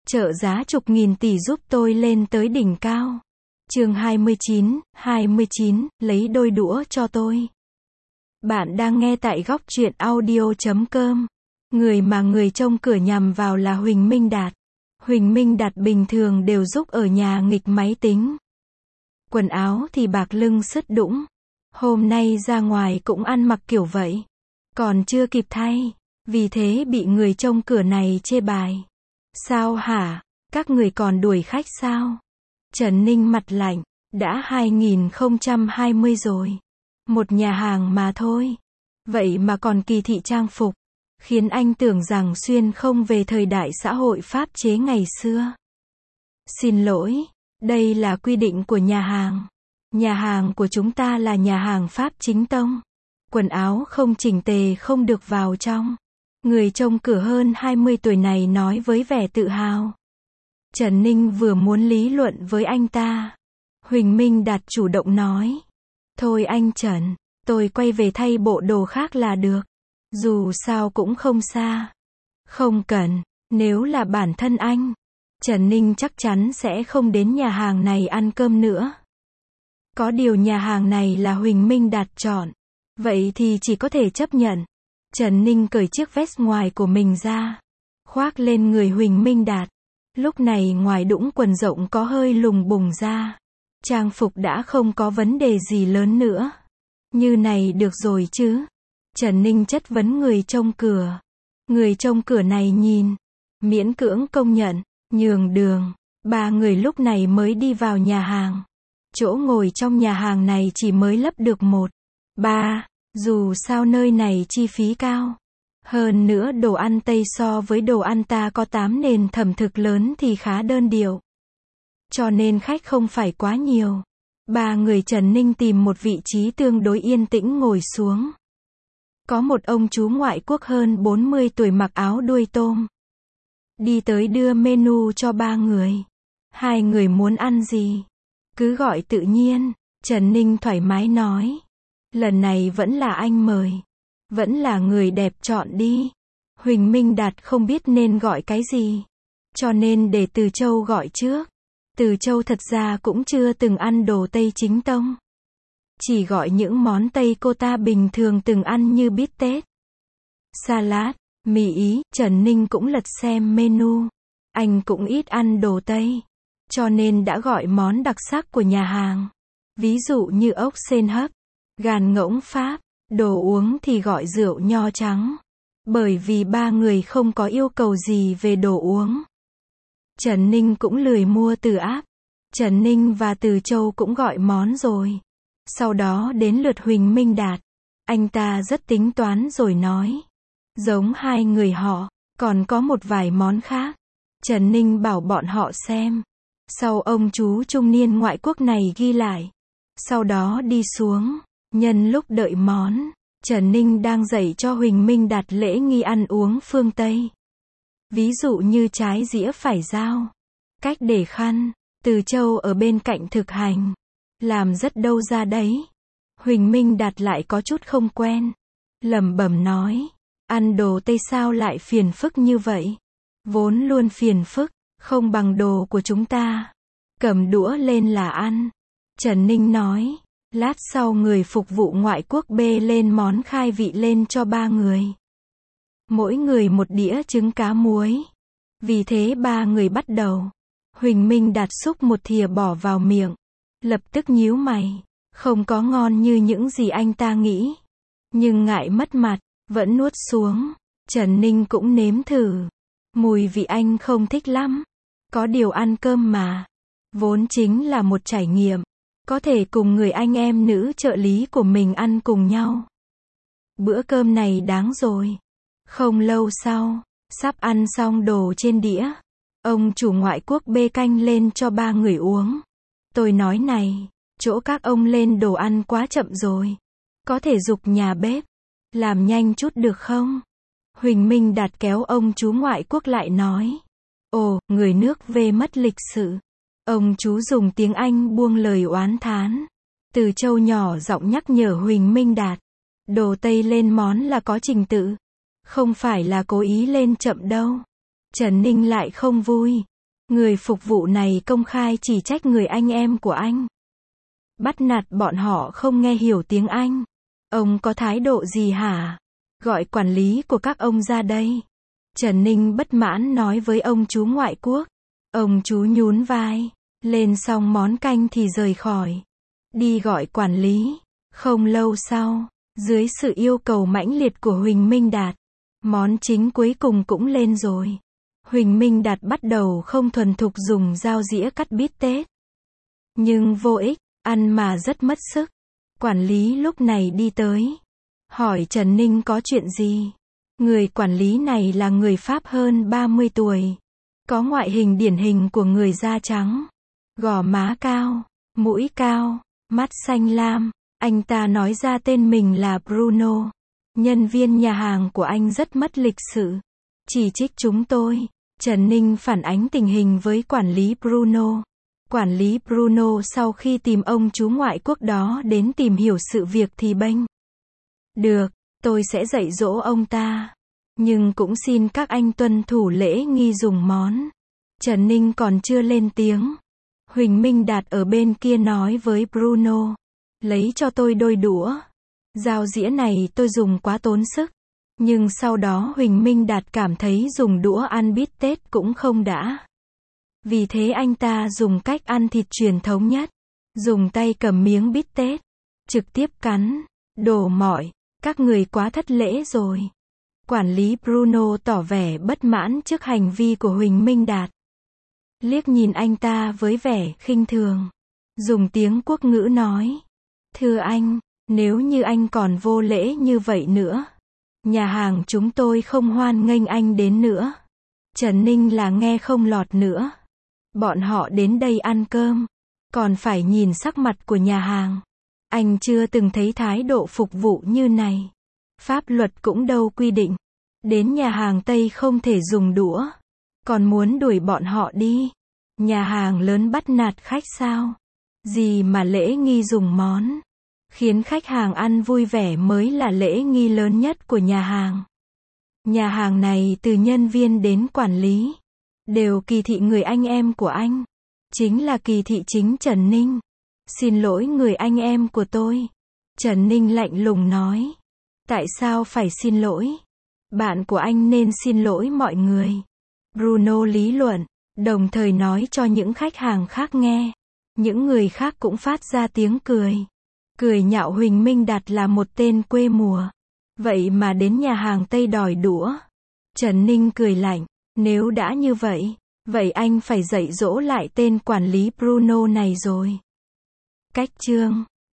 trợ giá chục nghìn tỷ giúp tôi lên tới đỉnh cao. Chương 29, lấy đôi đũa cho tôi. Bạn đang nghe tại góc truyện audio.com. Người mà người trông cửa nhằm vào là Huỳnh Minh Đạt. Huỳnh Minh Đạt bình thường đều giúp ở nhà nghịch máy tính. Quần áo thì bạc lưng sứt đũng. Hôm nay ra ngoài cũng ăn mặc kiểu vậy. Còn chưa kịp thay. Vì thế bị người trông cửa này chê bài. Sao hả? Các người còn đuổi khách sao? Trần Ninh mặt lạnh. Đã 2020 rồi. Một nhà hàng mà thôi. Vậy mà còn kỳ thị trang phục. Khiến anh tưởng rằng xuyên không về thời đại xã hội pháp chế ngày xưa. Xin lỗi. Đây là quy định của nhà hàng. Nhà hàng của chúng ta là nhà hàng Pháp chính tông. Quần áo không chỉnh tề không được vào trong. Người trông cửa hơn 20 tuổi này nói với vẻ tự hào. Trần Ninh vừa muốn lý luận với anh ta. Huỳnh Minh Đạt chủ động nói. Thôi anh Trần, tôi quay về thay bộ đồ khác là được. Dù sao cũng không xa. Không cần, nếu là bản thân anh, Trần Ninh chắc chắn sẽ không đến nhà hàng này ăn cơm nữa. Có điều nhà hàng này là Huỳnh Minh Đạt chọn. Vậy thì chỉ có thể chấp nhận. Trần Ninh cởi chiếc vest ngoài của mình ra. Khoác lên người Huỳnh Minh Đạt. Lúc này ngoài đũng quần rộng có hơi lùng bùng ra. Trang phục đã không có vấn đề gì lớn nữa. Như này được rồi chứ? Trần Ninh chất vấn người trông cửa. Người trông cửa này nhìn. Miễn cưỡng công nhận. Nhường đường. Ba người lúc này mới đi vào nhà hàng. Chỗ ngồi trong nhà hàng này chỉ mới lấp được 1, 3. Dù sao nơi này chi phí cao. Hơn nữa đồ ăn Tây so với đồ ăn ta có 8 nền thẩm thực lớn thì khá đơn điệu. Cho nên khách không phải quá nhiều. Ba người Trần Ninh tìm một vị trí tương đối yên tĩnh ngồi xuống. Có một ông chú ngoại quốc hơn 40 tuổi mặc áo đuôi tôm. Đi tới đưa menu cho ba người. Hai người muốn ăn gì? Cứ gọi tự nhiên. Trần Ninh thoải mái nói. Lần này vẫn là anh mời. Vẫn là người đẹp chọn đi. Huỳnh Minh Đạt không biết nên gọi cái gì. Cho nên để Từ Châu gọi trước. Từ Châu thật ra cũng chưa từng ăn đồ Tây chính tông. Chỉ gọi những món Tây cô ta bình thường từng ăn như bít tết, salad, mì Ý. Trần Ninh cũng lật xem menu. Anh cũng ít ăn đồ Tây. Cho nên đã gọi món đặc sắc của nhà hàng. Ví dụ như ốc sên hấp, gàn ngỗng Pháp. Đồ uống thì gọi rượu nho trắng. Bởi vì ba người không có yêu cầu gì về đồ uống. Trần Ninh cũng lười mua từ app. Trần Ninh và Từ Châu cũng gọi món rồi. Sau đó đến lượt Huỳnh Minh Đạt. Anh ta rất tính toán rồi nói. Giống hai người họ, còn có một vài món khác. Trần Ninh bảo bọn họ xem. Sau ông chú trung niên ngoại quốc này ghi lại. Sau đó đi xuống. Nhân lúc đợi món, Trần Ninh đang dạy cho Huỳnh Minh Đạt lễ nghi ăn uống phương Tây. Ví dụ như trái dĩa phải dao, cách để khăn. Từ Châu ở bên cạnh thực hành. Làm rất đâu ra đấy. Huỳnh Minh Đạt lại có chút không quen. Lẩm bẩm nói. Ăn đồ Tây sao lại phiền phức như vậy? Vốn luôn phiền phức, không bằng đồ của chúng ta. Cầm đũa lên là ăn. Trần Ninh nói. Lát sau người phục vụ ngoại quốc bê lên món khai vị lên cho ba người. Mỗi người một đĩa trứng cá muối. Vì thế ba người bắt đầu. Huỳnh Minh Đạt xúc một thìa bỏ vào miệng. Lập tức nhíu mày. Không có ngon như những gì anh ta nghĩ. Nhưng ngại mất mặt, vẫn nuốt xuống. Trần Ninh cũng nếm thử. Mùi vị anh không thích lắm. Có điều ăn cơm mà. Vốn chính là một trải nghiệm. Có thể cùng người anh em nữ trợ lý của mình ăn cùng nhau. Bữa cơm này đáng rồi. Không lâu sau, sắp ăn xong đồ trên đĩa. Ông chủ ngoại quốc bê canh lên cho ba người uống. Tôi nói này, chỗ các ông lên đồ ăn quá chậm rồi. Có thể giục nhà bếp. Làm nhanh chút được không? Huỳnh Minh Đạt kéo ông chú ngoại quốc lại nói. Ồ, người nước về mất lịch sự. Ông chú dùng tiếng Anh buông lời oán thán. Từ Châu nhỏ giọng nhắc nhở Huỳnh Minh Đạt. Đồ Tây lên món là có trình tự. Không phải là cố ý lên chậm đâu. Trần Ninh lại không vui. Người phục vụ này công khai chỉ trách người anh em của anh. Bắt nạt bọn họ không nghe hiểu tiếng Anh. Ông có thái độ gì hả? Gọi quản lý của các ông ra đây. Trần Ninh bất mãn nói với ông chú ngoại quốc. Ông chú nhún vai. Lên xong món canh thì rời khỏi. Đi gọi quản lý. Không lâu sau, dưới sự yêu cầu mãnh liệt của Huỳnh Minh Đạt, món chính cuối cùng cũng lên rồi. Huỳnh Minh Đạt bắt đầu không thuần thục dùng dao dĩa cắt bít tết. Nhưng vô ích, ăn mà rất mất sức. Quản lý lúc này đi tới. Hỏi Trần Ninh có chuyện gì? Người quản lý này là người Pháp hơn 30 tuổi. Có ngoại hình điển hình của người da trắng. Gò má cao, mũi cao, mắt xanh lam. Anh ta nói ra tên mình là Bruno. Nhân viên nhà hàng của anh rất mất lịch sự. Chỉ trích chúng tôi. Trần Ninh phản ánh tình hình với quản lý Bruno. Quản lý Bruno sau khi tìm ông chú ngoại quốc đó đến tìm hiểu sự việc thì bênh. Được, tôi sẽ dạy dỗ ông ta. Nhưng cũng xin các anh tuân thủ lễ nghi dùng món. Trần Ninh còn chưa lên tiếng. Huỳnh Minh Đạt ở bên kia nói với Bruno. Lấy cho tôi đôi đũa. Dao dĩa này tôi dùng quá tốn sức. Nhưng sau đó Huỳnh Minh Đạt cảm thấy dùng đũa ăn bít tết cũng không đã. Vì thế anh ta dùng cách ăn thịt truyền thống nhất. Dùng tay cầm miếng bít tết. Trực tiếp cắn. Đổ mọi. Các người quá thất lễ rồi. Quản lý Bruno tỏ vẻ bất mãn trước hành vi của Huỳnh Minh Đạt. Liếc nhìn anh ta với vẻ khinh thường. Dùng tiếng quốc ngữ nói. Thưa anh, nếu như anh còn vô lễ như vậy nữa, nhà hàng chúng tôi không hoan nghênh anh đến nữa. Trần Ninh là nghe không lọt nữa. Bọn họ đến đây ăn cơm, còn phải nhìn sắc mặt của nhà hàng. Anh chưa từng thấy thái độ phục vụ như này. Pháp luật cũng đâu quy định. Đến nhà hàng Tây không thể dùng đũa. Còn muốn đuổi bọn họ đi. Nhà hàng lớn bắt nạt khách sao? Gì mà lễ nghi dùng món. Khiến khách hàng ăn vui vẻ mới là lễ nghi lớn nhất của nhà hàng. Nhà hàng này từ nhân viên đến quản lý đều kỳ thị người anh em của anh. Chính là kỳ thị chính Trần Ninh. Xin lỗi người anh em của tôi. Trần Ninh lạnh lùng nói. Tại sao phải xin lỗi? Bạn của anh nên xin lỗi mọi người. Bruno lý luận, đồng thời nói cho những khách hàng khác nghe. Những người khác cũng phát ra tiếng cười. Cười nhạo Huỳnh Minh Đạt là một tên quê mùa. Vậy mà đến nhà hàng Tây đòi đũa. Trần Ninh cười lạnh. Nếu đã như vậy, vậy anh phải dạy dỗ lại tên quản lý Bruno này rồi. Cách chương